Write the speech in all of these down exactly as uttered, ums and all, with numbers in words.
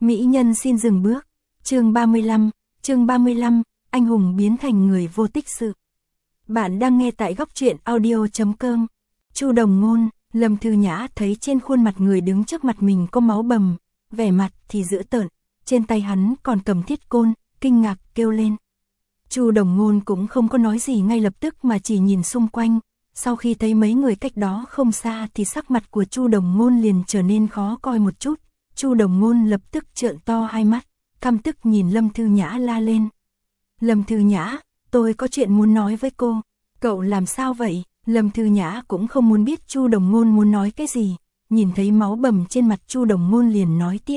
Mỹ nhân xin dừng bước. Chương ba mươi lăm, chương ba mươi lăm, anh hùng biến thành người vô tích sự. Bạn đang nghe tại góc truyện audio chấm com. Chu Đồng Ngôn, Lâm Thư Nhã thấy trên khuôn mặt người đứng trước mặt mình có máu bầm, vẻ mặt thì dữ tợn, trên tay hắn còn cầm thiết côn, kinh ngạc kêu lên. Chu Đồng Ngôn cũng không có nói gì ngay lập tức mà chỉ nhìn xung quanh, sau khi thấy mấy người cách đó không xa thì sắc mặt của Chu Đồng Ngôn liền trở nên khó coi một chút. Chu Đồng Ngôn lập tức trợn to hai mắt, căm tức nhìn Lâm Thư Nhã la lên. Lâm Thư Nhã, tôi có chuyện muốn nói với cô. Cậu làm sao vậy? Lâm Thư Nhã cũng không muốn biết Chu Đồng Ngôn muốn nói cái gì, nhìn thấy máu bầm trên mặt Chu Đồng Ngôn liền nói tiếp.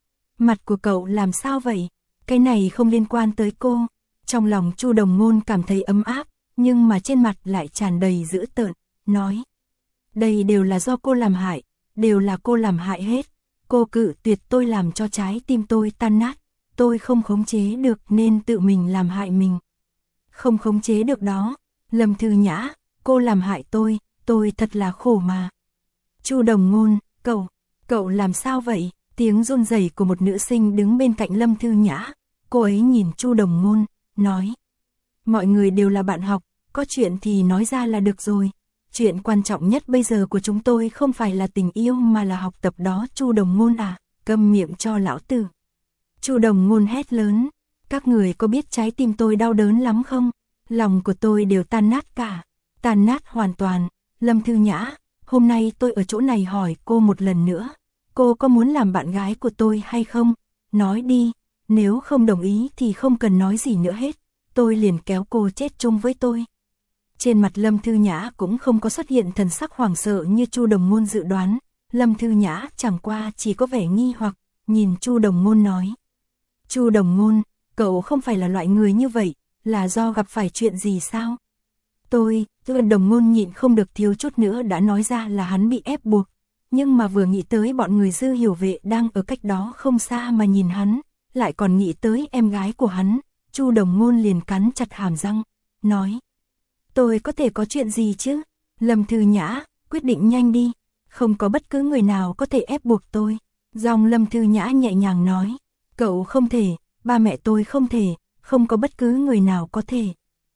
Mặt của cậu làm sao vậy? Cái này không liên quan tới cô. Trong lòng Chu Đồng Ngôn cảm thấy ấm áp, nhưng mà trên mặt lại tràn đầy dữ tợn, nói. Đây đều là do cô làm hại, đều là cô làm hại hết. Cô cự tuyệt tôi làm cho trái tim tôi tan nát, tôi không khống chế được nên tự mình làm hại mình. Không khống chế được đó, Lâm Thư Nhã, cô làm hại tôi, tôi thật là khổ mà. Chu Đồng Ngôn, cậu, cậu làm sao vậy? Tiếng run rẩy của một nữ sinh đứng bên cạnh Lâm Thư Nhã, cô ấy nhìn Chu Đồng Ngôn, nói. Mọi người đều là bạn học, có chuyện thì nói ra là được rồi. Chuyện quan trọng nhất bây giờ của chúng tôi không phải là tình yêu mà là học tập đó. Chu Đồng Ngôn à, câm miệng cho lão tử. Chu Đồng Ngôn hét lớn, các người có biết trái tim tôi đau đớn lắm không? Lòng của tôi đều tan nát cả, tan nát hoàn toàn. Lâm Thư Nhã, hôm nay tôi ở chỗ này hỏi cô một lần nữa, cô có muốn làm bạn gái của tôi hay không? Nói đi, nếu không đồng ý thì không cần nói gì nữa hết, tôi liền kéo cô chết chung với tôi. Trên mặt Lâm Thư Nhã cũng không có xuất hiện thần sắc hoảng sợ như Chu Đồng Ngôn dự đoán, Lâm Thư Nhã chẳng qua chỉ có vẻ nghi hoặc, nhìn Chu Đồng Ngôn nói. Chu Đồng Ngôn, cậu không phải là loại người như vậy, là do gặp phải chuyện gì sao? Tôi, Chu Đồng Ngôn nhịn không được thiếu chút nữa đã nói ra là hắn bị ép buộc, nhưng mà vừa nghĩ tới bọn người Dư Hiểu Vệ đang ở cách đó không xa mà nhìn hắn, lại còn nghĩ tới em gái của hắn, Chu Đồng Ngôn liền cắn chặt hàm răng, nói. Tôi có thể có chuyện gì chứ? Lâm Thư Nhã, quyết định nhanh đi, không có bất cứ người nào có thể ép buộc tôi. Dòng Lâm Thư Nhã nhẹ nhàng nói, cậu không thể, ba mẹ tôi không thể, không có bất cứ người nào có thể.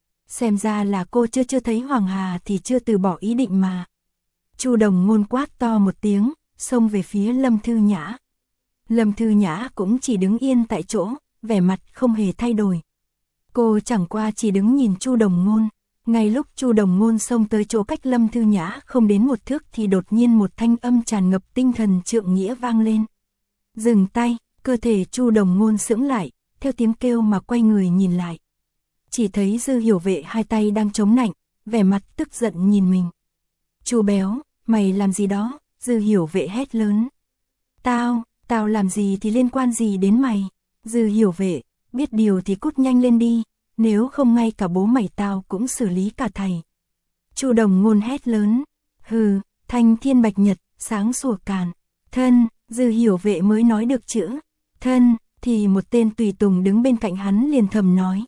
Xem ra là cô chưa chưa thấy Hoàng Hà thì chưa từ bỏ ý định mà. Chu Đồng Ngôn quát to một tiếng, xông về phía Lâm Thư Nhã. Lâm Thư Nhã cũng chỉ đứng yên tại chỗ, vẻ mặt không hề thay đổi. Cô chẳng qua chỉ đứng nhìn Chu Đồng Ngôn. Ngay lúc Chu Đồng Ngôn xông tới chỗ cách Lâm Thư Nhã không đến một thước thì đột nhiên một thanh âm tràn ngập tinh thần trượng nghĩa vang lên. Dừng tay, cơ thể Chu Đồng Ngôn sững lại, theo tiếng kêu mà quay người nhìn lại. Chỉ thấy Dư Hiểu Vệ hai tay đang chống nạnh, vẻ mặt tức giận nhìn mình. Chu béo, mày làm gì đó? Dư Hiểu Vệ hét lớn. Tao, tao làm gì thì liên quan gì đến mày? Dư Hiểu Vệ, biết điều thì cút nhanh lên đi. Nếu không ngay cả bố mày tao cũng xử lý cả thầy. Chu Đồng Ngôn hét lớn. Hừ, thanh thiên bạch nhật, sáng sủa càn. Thân, Dư Hiểu Vệ mới nói được chữ. Thân, thì một tên tùy tùng đứng bên cạnh hắn liền thầm nói.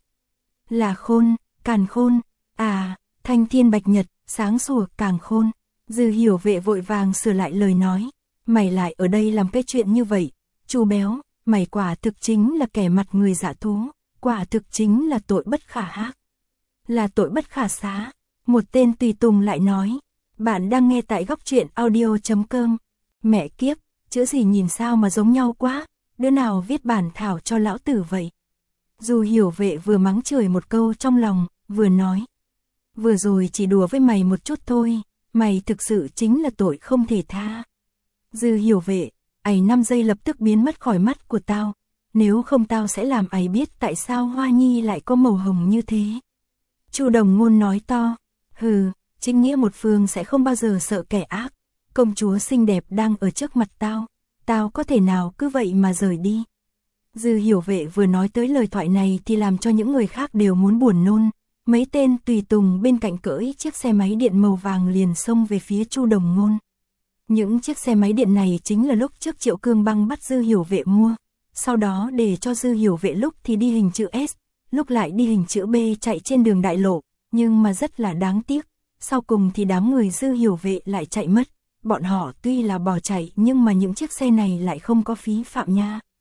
Là khôn, càn khôn. À, thanh thiên bạch nhật, sáng sủa càng khôn. Dư Hiểu Vệ vội vàng sửa lại lời nói. Mày lại ở đây làm cái chuyện như vậy. Chu béo, mày quả thực chính là kẻ mặt người dạ thú. Quả thực chính là tội bất khả hác. Là tội bất khả xá. Một tên tùy tùng lại nói. Bạn đang nghe tại góc truyện audio chấm com. Mẹ kiếp, chữ gì nhìn sao mà giống nhau quá. Đứa nào viết bản thảo cho lão tử vậy? Dù Hiểu Vệ vừa mắng chửi một câu trong lòng, vừa nói. Vừa rồi chỉ đùa với mày một chút thôi. Mày thực sự chính là tội không thể tha. Dư Hiểu Vệ, ấy năm giây lập tức biến mất khỏi mắt của tao. Nếu không tao sẽ làm ấy biết tại sao Hoa Nhi lại có màu hồng như thế. Chu Đồng Ngôn nói to. Hừ, chính nghĩa một phương sẽ không bao giờ sợ kẻ ác. Công chúa xinh đẹp đang ở trước mặt tao. Tao có thể nào cứ vậy mà rời đi. Dư Hiểu Vệ vừa nói tới lời thoại này thì làm cho những người khác đều muốn buồn nôn. Mấy tên tùy tùng bên cạnh cưỡi chiếc xe máy điện màu vàng liền xông về phía Chu Đồng Ngôn. Những chiếc xe máy điện này chính là lúc trước Triệu Cương Băng bắt Dư Hiểu Vệ mua. Sau đó để cho Dư Hiểu Vệ lúc thì đi hình chữ S, lúc lại đi hình chữ B chạy trên đường đại lộ, nhưng mà rất là đáng tiếc, sau cùng thì đám người Dư Hiểu Vệ lại chạy mất, bọn họ tuy là bỏ chạy nhưng mà những chiếc xe này lại không có phí phạm nha.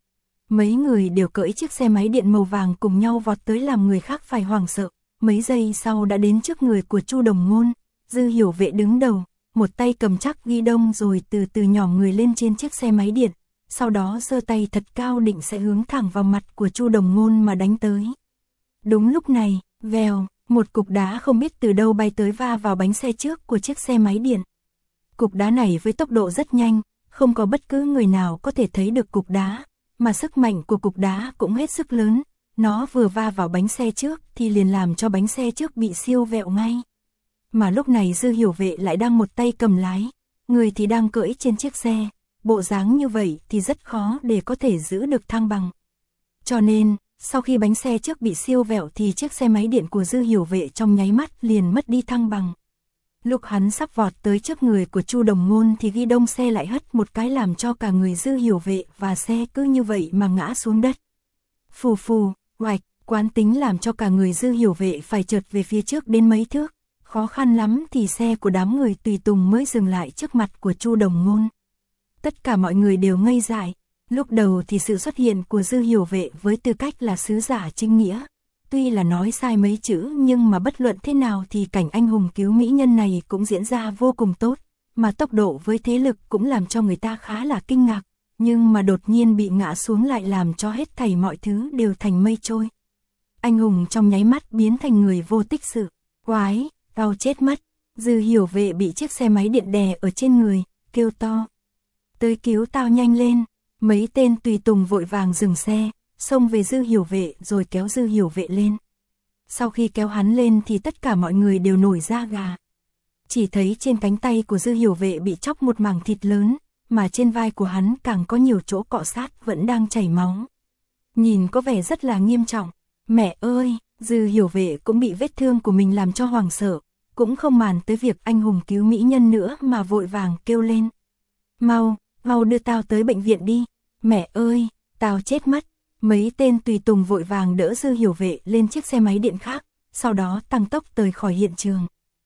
Mấy người đều cưỡi chiếc xe máy điện màu vàng cùng nhau vọt tới làm người khác phải hoảng sợ. Mấy giây sau đã đến trước người của Chu Đồng Ngôn. Dư Hiểu Vệ đứng đầu, một tay cầm chắc ghi đông rồi từ từ nhỏ người lên trên chiếc xe máy điện. Sau đó giơ tay thật cao định sẽ hướng thẳng vào mặt của Chu Đồng Ngôn mà đánh tới. Đúng lúc này, vèo, một cục đá không biết từ đâu bay tới va vào bánh xe trước của chiếc xe máy điện. Cục đá này với tốc độ rất nhanh, không có bất cứ người nào có thể thấy được cục đá, mà sức mạnh của cục đá cũng hết sức lớn. Nó vừa va vào bánh xe trước thì liền làm cho bánh xe trước bị siêu vẹo ngay. Mà lúc này Dư Hiểu Vệ lại đang một tay cầm lái, người thì đang cưỡi trên chiếc xe. Bộ dáng như vậy thì rất khó để có thể giữ được thăng bằng. Cho nên, sau khi bánh xe trước bị siêu vẹo thì chiếc xe máy điện của Dư Hiểu Vệ trong nháy mắt liền mất đi thăng bằng. Lúc hắn sắp vọt tới trước người của Chu Đồng Ngôn thì ghi đông xe lại hất một cái làm cho cả người Dư Hiểu Vệ và xe cứ như vậy mà ngã xuống đất. Phù phù, oạch, quán tính làm cho cả người Dư Hiểu Vệ phải trượt về phía trước đến mấy thước. Khó khăn lắm thì xe của đám người tùy tùng mới dừng lại trước mặt của Chu Đồng Ngôn. Tất cả mọi người đều ngây dại. Lúc đầu thì sự xuất hiện của Dư Hiểu Vệ với tư cách là sứ giả chính nghĩa. Tuy là nói sai mấy chữ nhưng mà bất luận thế nào thì cảnh anh hùng cứu mỹ nhân này cũng diễn ra vô cùng tốt. Mà tốc độ với thế lực cũng làm cho người ta khá là kinh ngạc. Nhưng mà đột nhiên bị ngã xuống lại làm cho hết thảy mọi thứ đều thành mây trôi. Anh hùng trong nháy mắt biến thành người vô tích sự. Quái, tao chết mất. Dư Hiểu Vệ bị chiếc xe máy điện đè ở trên người, kêu to. Tới cứu tao nhanh lên. Mấy tên tùy tùng vội vàng dừng xe, xông về Dư Hiểu Vệ rồi kéo Dư Hiểu Vệ lên. Sau khi kéo hắn lên thì tất cả mọi người đều nổi da gà. Chỉ thấy trên cánh tay của Dư Hiểu Vệ bị chóc một mảng thịt lớn, mà trên vai của hắn càng có nhiều chỗ cọ sát vẫn đang chảy máu. Nhìn có vẻ rất là nghiêm trọng. Mẹ ơi, Dư Hiểu Vệ cũng bị vết thương của mình làm cho hoảng sợ, cũng không màng tới việc anh hùng cứu mỹ nhân nữa mà vội vàng kêu lên. Mau, mau đưa tao tới bệnh viện đi. Mẹ ơi, tao chết mất. Mấy tên tùy tùng vội vàng đỡ Dư Hiểu Vệ lên chiếc xe máy điện khác, sau đó tăng tốc rời khỏi hiện trường.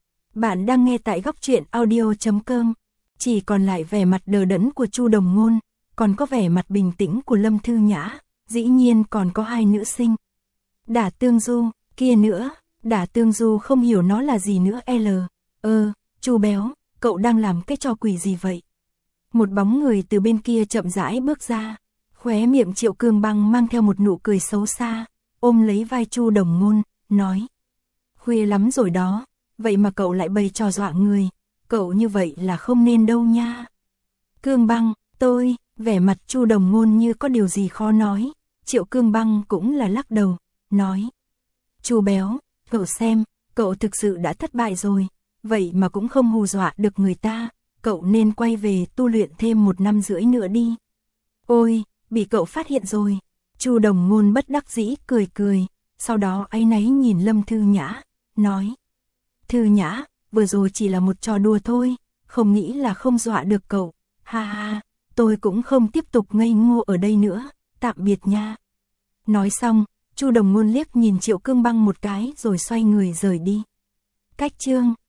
Bạn đang nghe tại góc truyện audio chấm com. Chỉ còn lại vẻ mặt đờ đẫn của Chu Đồng Ngôn, còn có vẻ mặt bình tĩnh của Lâm Thư Nhã, dĩ nhiên còn có hai nữ sinh. Đả Tương Du, kia nữa, Đả Tương Du không hiểu nó là gì nữa L. Ơ, Chu béo, cậu đang làm cái trò quỷ gì vậy? Một bóng người từ bên kia chậm rãi bước ra, khóe miệng Triệu Cương Băng mang theo một nụ cười xấu xa, ôm lấy vai Chu Đồng Ngôn, nói. Khuya lắm rồi đó, vậy mà cậu lại bày trò dọa người, cậu như vậy là không nên đâu nha. Cương Băng, tôi, vẻ mặt Chu Đồng Ngôn như có điều gì khó nói, Triệu Cương Băng cũng là lắc đầu, nói. Chu béo, cậu xem, cậu thực sự đã thất bại rồi, vậy mà cũng không hù dọa được người ta. Cậu nên quay về tu luyện thêm một năm rưỡi nữa đi. Ôi, bị cậu phát hiện rồi. Chu Đồng Ngôn bất đắc dĩ cười cười, sau đó áy náy nhìn Lâm Thư Nhã, nói. Thư Nhã, vừa rồi chỉ là một trò đùa thôi, không nghĩ là không dọa được cậu. Ha ha, tôi cũng không tiếp tục ngây ngô ở đây nữa, tạm biệt nha. Nói xong, Chu Đồng Ngôn liếc nhìn Triệu Cương Băng một cái rồi xoay người rời đi. Cách chương